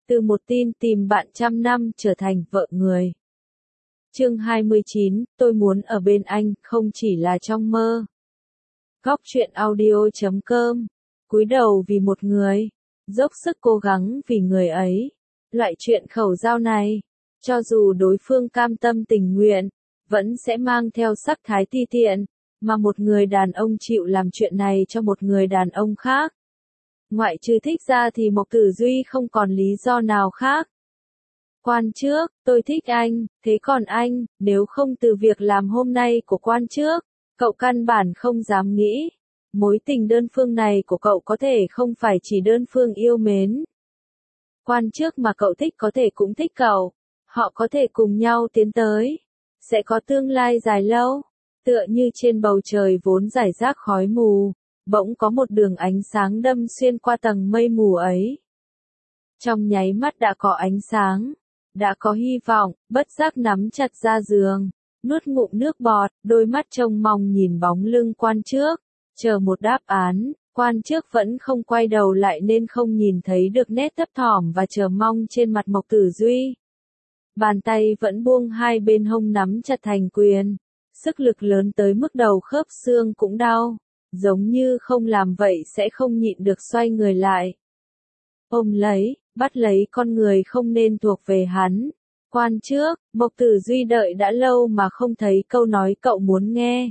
Từ một tin tìm bạn trăm năm trở thành vợ người. Chương 29, tôi muốn ở bên anh, không chỉ là trong mơ. Góc truyện audio.com. Cúi đầu vì một người, dốc sức cố gắng vì người ấy. Loại chuyện khẩu giao này, cho dù đối phương cam tâm tình nguyện, vẫn sẽ mang theo sắc thái ti tiện, mà một người đàn ông chịu làm chuyện này cho một người đàn ông khác. Ngoại trừ thích ra thì Mộc Tử Duy không còn lý do nào khác. Quan trước, tôi thích anh, thế còn anh, nếu không từ việc làm hôm nay của quan trước, cậu căn bản không dám nghĩ. Mối tình đơn phương này của cậu có thể không phải chỉ đơn phương yêu mến. Quan trước mà cậu thích có thể cũng thích cậu, họ có thể cùng nhau tiến tới, sẽ có tương lai dài lâu, tựa như trên bầu trời vốn rải rác khói mù. Bỗng có một đường ánh sáng đâm xuyên qua tầng mây mù ấy. Trong nháy mắt đã có ánh sáng, đã có hy vọng, bất giác nắm chặt ra giường, nuốt ngụm nước bọt, đôi mắt trông mong nhìn bóng lưng quan trước, chờ một đáp án. Quan trước vẫn không quay đầu lại nên không nhìn thấy được nét thấp thỏm và chờ mong trên mặt Mộc Tử Duy. Bàn tay vẫn buông hai bên hông nắm chặt thành quyền, sức lực lớn tới mức đầu khớp xương cũng đau. Giống như không làm vậy sẽ không nhịn được xoay người lại. Ôm lấy, bắt lấy con người không nên thuộc về hắn. Quan trước, Mộc Tử Duy đợi đã lâu mà không thấy câu nói cậu muốn nghe.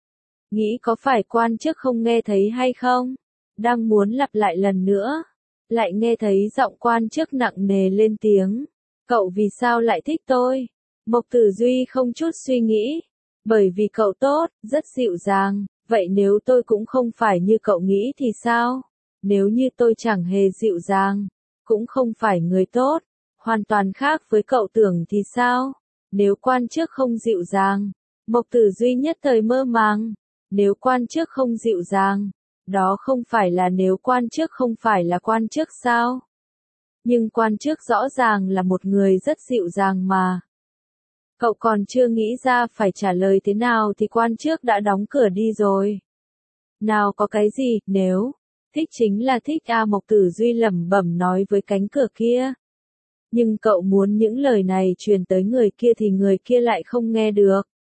Nghĩ có phải quan trước không nghe thấy hay không? Đang muốn lặp lại lần nữa. Lại nghe thấy giọng quan trước nặng nề lên tiếng. Cậu vì sao lại thích tôi? Mộc Tử Duy không chút suy nghĩ. Bởi vì cậu tốt, rất dịu dàng. Vậy nếu tôi cũng không phải như cậu nghĩ thì sao? Nếu như tôi chẳng hề dịu dàng, cũng không phải người tốt, hoàn toàn khác với cậu tưởng thì sao? Nếu quan trước không dịu dàng, Mộc Tử Duy nhất thời mơ màng. Nếu quan trước không dịu dàng, đó không phải là nếu quan trước không phải là quan trước sao? Nhưng quan trước rõ ràng là một người rất dịu dàng mà. Cậu còn chưa nghĩ ra phải trả lời thế nào thì quan trước đã đóng cửa đi rồi. Nào có cái gì, nếu, thích chính là thích a Mộc Tử Duy lẩm bẩm nói với cánh cửa kia. Nhưng cậu muốn những lời này truyền tới người kia thì người kia lại không nghe được.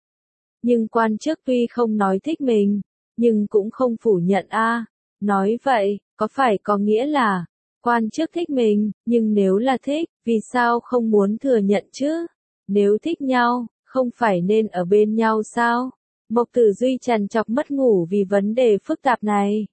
Nhưng quan trước tuy không nói thích mình, nhưng cũng không phủ nhận a. Nói vậy, có phải có nghĩa là, quan trước thích mình, nhưng nếu là thích, vì sao không muốn thừa nhận chứ? Nếu thích nhau, không phải nên ở bên nhau sao? Mộc Tử Duy trằn trọc mất ngủ vì vấn đề phức tạp này.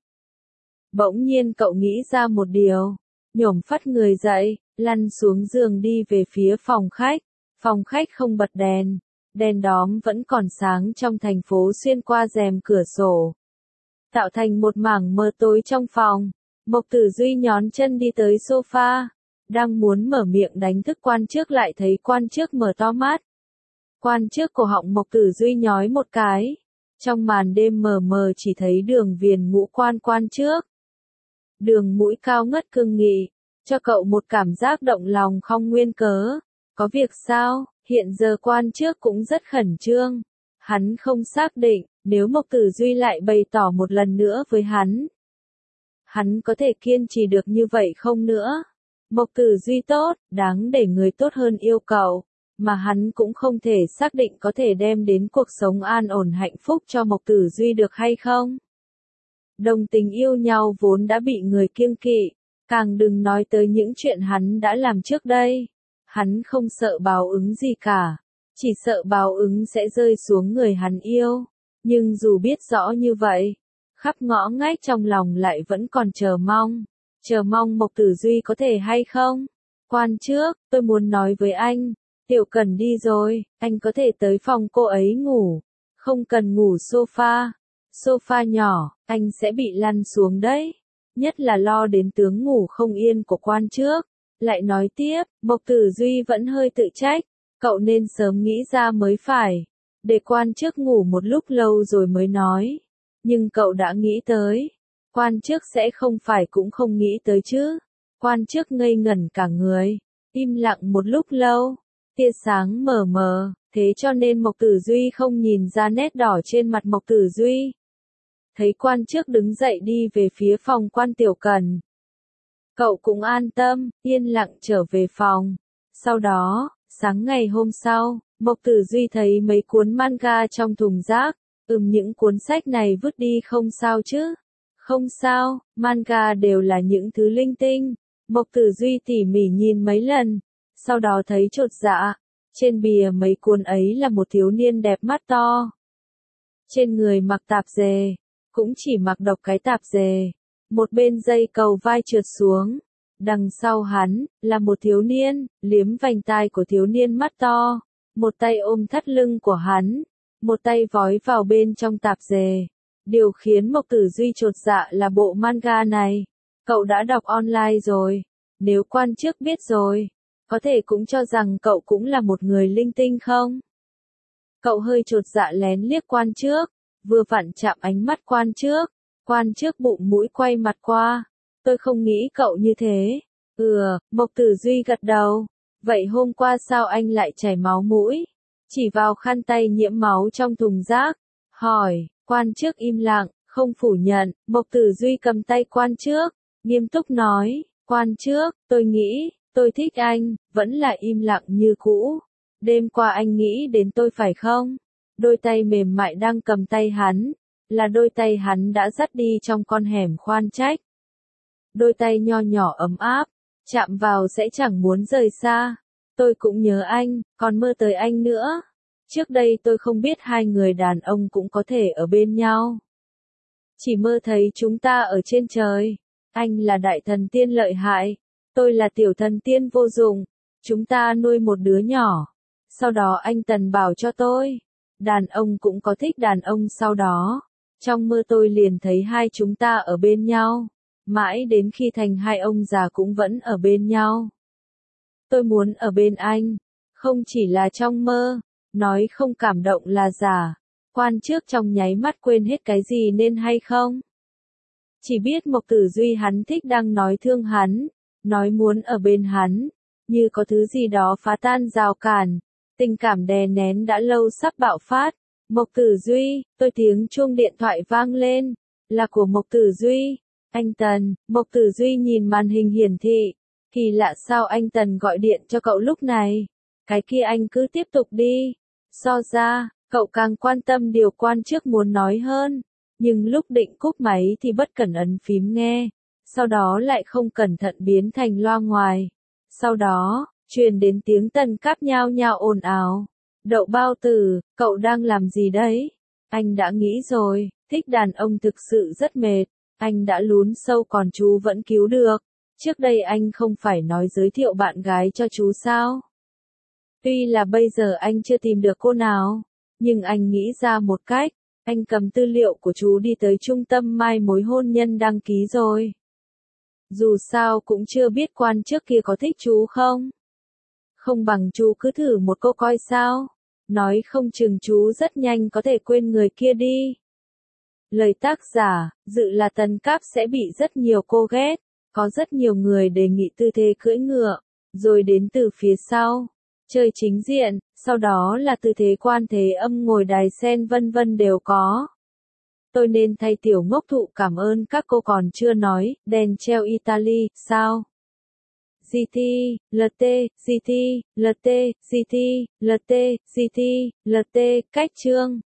Bỗng nhiên cậu nghĩ ra một điều, nhổm phắt người dậy, lăn xuống giường đi về phía phòng khách. Phòng khách không bật đèn, đèn đóm vẫn còn sáng trong thành phố xuyên qua rèm cửa sổ, tạo thành một mảng mờ tối trong phòng. Mộc Tử Duy nhón chân đi tới sofa, đang muốn mở miệng đánh thức quan trước lại thấy quan trước mở to mắt. Quan trước cổ họng Mộc Tử Duy nhói một cái. Trong màn đêm mờ mờ chỉ thấy đường viền ngũ quan trước. Đường mũi cao ngất cương nghị, cho cậu một cảm giác động lòng không nguyên cớ. Có việc sao? Hiện giờ quan trước cũng rất khẩn trương. Hắn không xác định, nếu Mộc Tử Duy lại bày tỏ một lần nữa với hắn có thể kiên trì được như vậy không nữa? Mộc Tử Duy tốt, đáng để người tốt hơn yêu cậu, mà hắn cũng không thể xác định có thể đem đến cuộc sống an ổn hạnh phúc cho Mộc Tử Duy được hay không. Đồng tình yêu nhau vốn đã bị người kiêng kỵ, càng đừng nói tới những chuyện hắn đã làm trước đây. Hắn không sợ báo ứng gì cả, chỉ sợ báo ứng sẽ rơi xuống người hắn yêu. Nhưng dù biết rõ như vậy, khắp ngõ ngách trong lòng lại vẫn còn chờ mong Mộc Tử Duy có thể hay không. Quan trước, tôi muốn nói với anh, Tiểu Cần đi rồi, anh có thể tới phòng cô ấy ngủ, không cần ngủ sofa nhỏ, anh sẽ bị lăn xuống đấy. Nhất là lo đến tướng ngủ không yên của quan trước. Lại nói tiếp, Mộc Tử Duy vẫn hơi tự trách, cậu nên sớm nghĩ ra mới phải, để quan trước ngủ một lúc lâu rồi mới nói. Nhưng cậu đã nghĩ tới, quan trước sẽ không phải cũng không nghĩ tới chứ. Quan trước ngây ngẩn cả người, im lặng một lúc lâu, tia sáng mờ mờ, thế cho nên Mộc Tử Duy không nhìn ra nét đỏ trên mặt Mộc Tử Duy. Thấy quan trước đứng dậy đi về phía phòng quan Tiểu Cần. Cậu cũng an tâm, yên lặng trở về phòng. Sau đó, sáng ngày hôm sau, Mộc Tử Duy thấy mấy cuốn manga trong thùng rác. Những cuốn sách này vứt đi không sao chứ? Không sao, manga đều là những thứ linh tinh. Mộc Tử Duy tỉ mỉ nhìn mấy lần, sau đó thấy chột dạ. Trên bìa mấy cuốn ấy là một thiếu niên đẹp mắt to. Trên người mặc tạp dề, cũng chỉ mặc độc cái tạp dề. Một bên dây cầu vai trượt xuống. Đằng sau hắn, là một thiếu niên, liếm vành tai của thiếu niên mắt to. Một tay ôm thắt lưng của hắn, một tay vói vào bên trong tạp dề. Điều khiến Mộc Tử Duy chột dạ là bộ manga này. Cậu đã đọc online rồi. Nếu quan trước biết rồi, có thể cũng cho rằng cậu cũng là một người linh tinh không? Cậu hơi chột dạ lén liếc quan trước, vừa vặn chạm ánh mắt quan trước. Quan trước bụng mũi quay mặt qua. Tôi không nghĩ cậu như thế. Mộc Tử Duy gật đầu. Vậy hôm qua sao anh lại chảy máu mũi? Chỉ vào khăn tay nhiễm máu trong thùng rác. Hỏi, quan trước im lặng, không phủ nhận. Mộc Tử Duy cầm tay quan trước, nghiêm túc nói, quan trước, tôi nghĩ, tôi thích anh, vẫn là im lặng như cũ. Đêm qua anh nghĩ đến tôi phải không? Đôi tay mềm mại đang cầm tay hắn, là đôi tay hắn đã dắt đi trong con hẻm khoan trách. Đôi tay nho nhỏ ấm áp, chạm vào sẽ chẳng muốn rời xa. Tôi cũng nhớ anh, còn mơ tới anh nữa. Trước đây tôi không biết hai người đàn ông cũng có thể ở bên nhau. Chỉ mơ thấy chúng ta ở trên trời. Anh là đại thần tiên lợi hại, tôi là tiểu thần tiên vô dụng. Chúng ta nuôi một đứa nhỏ. Sau đó anh Tần bảo cho tôi, đàn ông cũng có thích đàn ông sau đó. Trong mơ tôi liền thấy hai chúng ta ở bên nhau. Mãi đến khi thành hai ông già cũng vẫn ở bên nhau. Tôi muốn ở bên anh, không chỉ là trong mơ, nói không cảm động là giả. Quan trước trong nháy mắt quên hết cái gì nên hay không? Chỉ biết Mộc Tử Duy hắn thích đang nói thương hắn, nói muốn ở bên hắn, như có thứ gì đó phá tan rào cản, tình cảm đè nén đã lâu sắp bạo phát. Mộc Tử Duy, tôi tiếng chuông điện thoại vang lên, là của Mộc Tử Duy. Anh Tần, Mộc Tử Duy nhìn màn hình hiển thị, kỳ lạ sao anh Tần gọi điện cho cậu lúc này, cái kia anh cứ tiếp tục đi. So ra, cậu càng quan tâm điều quan trước muốn nói hơn, nhưng lúc định cúp máy thì bất cẩn ấn phím nghe, sau đó lại không cẩn thận biến thành loa ngoài. Sau đó, truyền đến tiếng Tần Cáp nhao nhao ồn ào. Đậu bao tử, cậu đang làm gì đấy? Anh đã nghĩ rồi, thích đàn ông thực sự rất mệt. Anh đã lún sâu còn chú vẫn cứu được. Trước đây anh không phải nói giới thiệu bạn gái cho chú sao? Tuy là bây giờ anh chưa tìm được cô nào, nhưng anh nghĩ ra một cách. Anh cầm tư liệu của chú đi tới trung tâm mai mối hôn nhân đăng ký rồi. Dù sao cũng chưa biết quan trước kia có thích chú không? Không bằng chú cứ thử một câu coi sao? Nói không chừng chú rất nhanh có thể quên người kia đi. Lời tác giả, dự là Tần Cáp sẽ bị rất nhiều cô ghét, có rất nhiều người đề nghị tư thế cưỡi ngựa, rồi đến từ phía sau, chơi chính diện, sau đó là tư thế quan thế âm ngồi đài sen vân vân đều có. Tôi nên thay tiểu ngốc thụ cảm ơn các cô còn chưa nói, đèn treo Italy, sao? GT, LT, GT, LT, GT, LT, GT, LT, cách chương.